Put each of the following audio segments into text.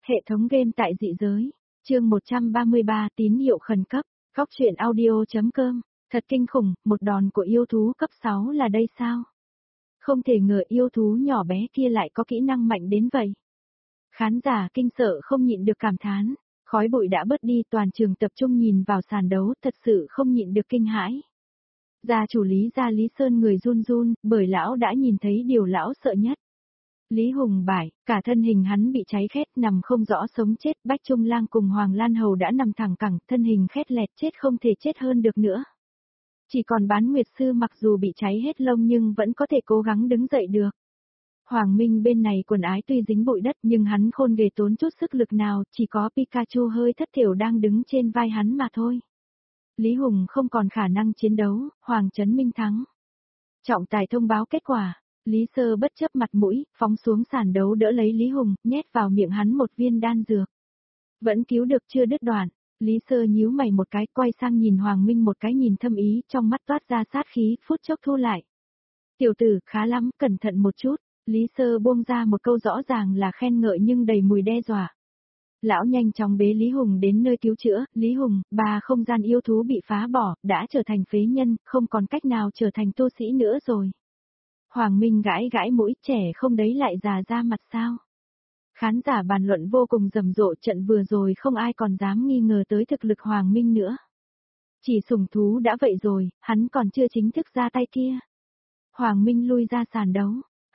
Hệ thống game tại dị giới. Chương 133 tín hiệu khẩn cấp. Góc truyện audio.com. Thật kinh khủng, một đòn của yêu thú cấp 6 là đây sao? Không thể ngờ yêu thú nhỏ bé kia lại có kỹ năng mạnh đến vậy. Khán giả kinh sợ không nhịn được cảm thán. Khói bụi đã bớt đi, toàn trường tập trung nhìn vào sàn đấu, thật sự không nhịn được kinh hãi. Gia chủ Lý Sơn người run run, bởi lão đã nhìn thấy điều lão sợ nhất. Lý Hùng bại, cả thân hình hắn bị cháy khét, nằm không rõ sống chết. Bách Trung Lang cùng Hoàng Lan Hầu đã nằm thẳng cẳng, thân hình khét lẹt, chết không thể chết hơn được nữa. Chỉ còn Bán Nguyệt Sư mặc dù bị cháy hết lông nhưng vẫn có thể cố gắng đứng dậy được. Hoàng Minh bên này quần ái tuy dính bụi đất nhưng hắn khôn ghê tốn chút sức lực nào, chỉ có Pikachu hơi thất thiểu đang đứng trên vai hắn mà thôi. Lý Hùng không còn khả năng chiến đấu, Hoàng Trấn Minh thắng. Trọng tài thông báo kết quả. Lý Sơ bất chấp mặt mũi, phóng xuống sàn đấu đỡ lấy Lý Hùng, nhét vào miệng hắn một viên đan dược. Vẫn cứu được chưa đứt đoạn. Lý Sơ nhíu mày một cái, quay sang nhìn Hoàng Minh một cái nhìn thâm ý, trong mắt toát ra sát khí, phút chốc thu lại. Tiểu tử, khá lắm, cẩn thận một chút. Lý Sơ buông ra một câu rõ ràng là khen ngợi nhưng đầy mùi đe dọa. Lão nhanh chóng bế Lý Hùng đến nơi cứu chữa. Lý Hùng, ba không gian yêu thú bị phá bỏ, đã trở thành phế nhân, không còn cách nào trở thành tu sĩ nữa rồi. Hoàng Minh gãi gãi mũi, trẻ không đấy lại già ra mặt sao. Khán giả bàn luận vô cùng rầm rộ, trận vừa rồi không ai còn dám nghi ngờ tới thực lực Hoàng Minh nữa. Chỉ sủng thú đã vậy rồi, hắn còn chưa chính thức ra tay kia. Hoàng Minh lui ra sàn đấu.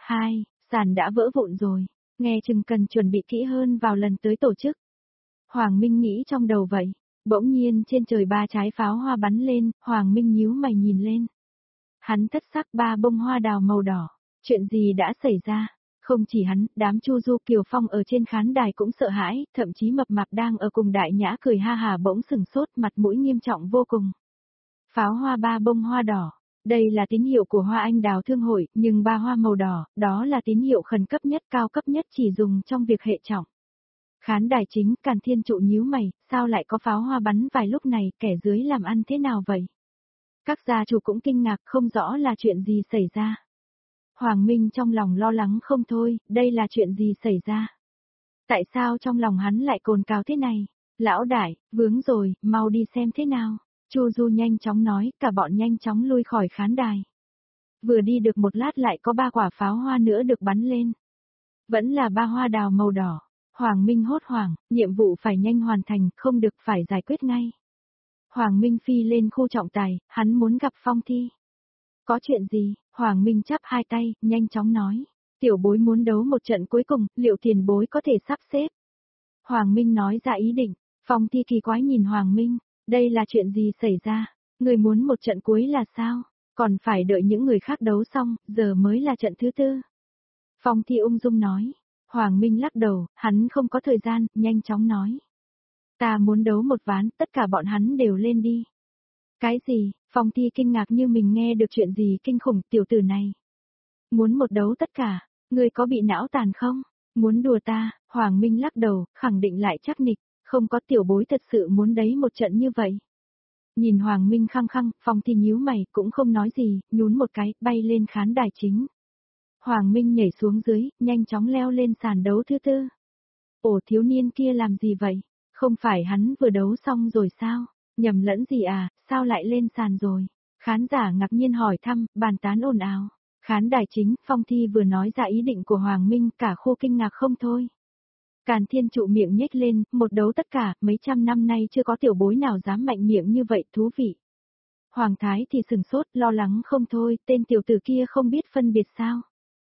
Sàn đã vỡ vụn rồi, nghe chừng cần chuẩn bị kỹ hơn vào lần tới tổ chức. Hoàng Minh nghĩ trong đầu vậy. Bỗng nhiên trên trời ba trái pháo hoa bắn lên, Hoàng Minh nhíu mày nhìn lên. Hắn thất sắc, ba bông hoa đào màu đỏ. Chuyện gì đã xảy ra? Không chỉ hắn, đám Chu Du Kiều Phong ở trên khán đài cũng sợ hãi, thậm chí Mập Mạp đang ở cùng Đại Nhã cười ha hà bỗng sừng sốt, mặt mũi nghiêm trọng vô cùng. Pháo hoa ba bông hoa đỏ. Đây là tín hiệu của Hoa Anh Đào Thương hội, nhưng ba hoa màu đỏ, đó là tín hiệu khẩn cấp nhất, cao cấp nhất, chỉ dùng trong việc hệ trọng. Khán đài chính, Càn Thiên Trụ nhíu mày, sao lại có pháo hoa bắn vài lúc này, kẻ dưới làm ăn thế nào vậy? Các gia chủ cũng kinh ngạc, không rõ là chuyện gì xảy ra. Hoàng Minh trong lòng lo lắng không thôi, đây là chuyện gì xảy ra? Tại sao trong lòng hắn lại cồn cào thế này? Lão đại, vướng rồi, mau đi xem thế nào. Chu Du nhanh chóng nói, cả bọn nhanh chóng lui khỏi khán đài. Vừa đi được một lát lại có ba quả pháo hoa nữa được bắn lên. Vẫn là ba hoa đào màu đỏ. Hoàng Minh hốt hoảng, nhiệm vụ phải nhanh hoàn thành, không được phải giải quyết ngay. Hoàng Minh phi lên khu trọng tài, hắn muốn gặp Phong Thi. Có chuyện gì? Hoàng Minh chắp hai tay, nhanh chóng nói. Tiểu bối muốn đấu một trận cuối cùng, liệu tiền bối có thể sắp xếp? Hoàng Minh nói ra ý định. Phong Thi kỳ quái nhìn Hoàng Minh. Đây là chuyện gì xảy ra? Người muốn một trận cuối là sao? Còn phải đợi những người khác đấu xong, giờ mới là trận thứ tư. Phong Thi ung dung nói. Hoàng Minh lắc đầu, hắn không có thời gian, nhanh chóng nói. Ta muốn đấu một ván, tất cả bọn hắn đều lên đi. Cái gì? Phong Thi kinh ngạc như mình nghe được chuyện gì kinh khủng, tiểu tử này. Muốn một đấu tất cả, ngươi có bị não tàn không? Muốn đùa ta? Hoàng Minh lắc đầu, khẳng định lại chắc nịch, không có, tiểu bối thật sự muốn đấy một trận như vậy. Nhìn Hoàng Minh khăng khăng, Phong Thi nhíu mày, cũng không nói gì, nhún một cái, bay lên khán đài chính. Hoàng Minh nhảy xuống dưới, nhanh chóng leo lên sàn đấu thứ tư. Ồ, thiếu niên kia làm gì vậy? Không phải hắn vừa đấu xong rồi sao? Nhầm lẫn gì à, sao lại lên sàn rồi? Khán giả ngạc nhiên hỏi thăm, bàn tán ồn ào. Khán đài chính, Phong Thi vừa nói ra ý định của Hoàng Minh, cả khu kinh ngạc không thôi. Càn Thiên Trụ miệng nhếch lên, một đấu tất cả, mấy trăm năm nay chưa có tiểu bối nào dám mạnh miệng như vậy, thú vị. Hoàng Thái thì sừng sốt, lo lắng không thôi, tên tiểu tử kia không biết phân biệt sao?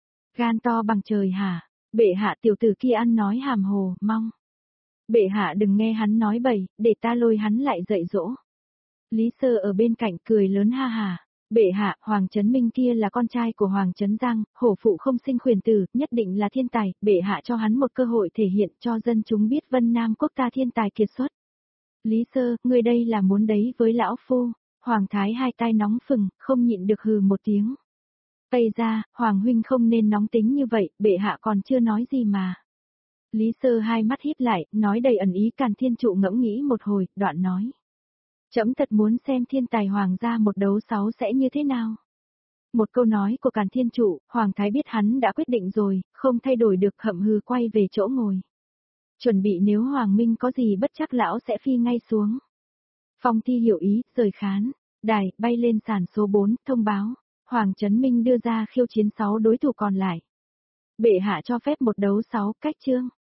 Gan to bằng trời hả? Bệ hạ, tiểu tử kia ăn nói hàm hồ, mong. Bệ hạ đừng nghe hắn nói bậy, để ta lôi hắn lại dạy dỗ. Lý Sơ ở bên cạnh cười lớn ha hà. Bệ hạ, Hoàng Trấn Minh kia là con trai của Hoàng Trấn Giang, hổ phụ không sinh khuyển tử, nhất định là thiên tài, bệ hạ cho hắn một cơ hội thể hiện cho dân chúng biết Vân Nam quốc ta thiên tài kiệt xuất. Lý Sơ, ngươi đây là muốn đấy với lão phu. Hoàng Thái hai tay nóng phừng, không nhịn được hừ một tiếng. Tây ra, Hoàng huynh không nên nóng tính như vậy, bệ hạ còn chưa nói gì mà. Lý Sơ hai mắt híp lại, nói đầy ẩn ý. Càn Thiên Trụ ngẫm nghĩ một hồi, đoạn nói. Trẫm thật muốn xem thiên tài hoàng gia một đấu 6 sẽ như thế nào. Một câu nói của Càn Thiên Trụ, Hoàng Thái biết hắn đã quyết định rồi, không thay đổi được, hậm hừ quay về chỗ ngồi. Chuẩn bị nếu Hoàng Minh có gì bất chắc lão sẽ phi ngay xuống. Phong Thi hiểu ý, rời khán. Đài, bay lên sàn số 4, thông báo. Hoàng Trấn Minh đưa ra khiêu chiến 6 đối thủ còn lại. Bệ hạ cho phép một đấu 6 cách chương.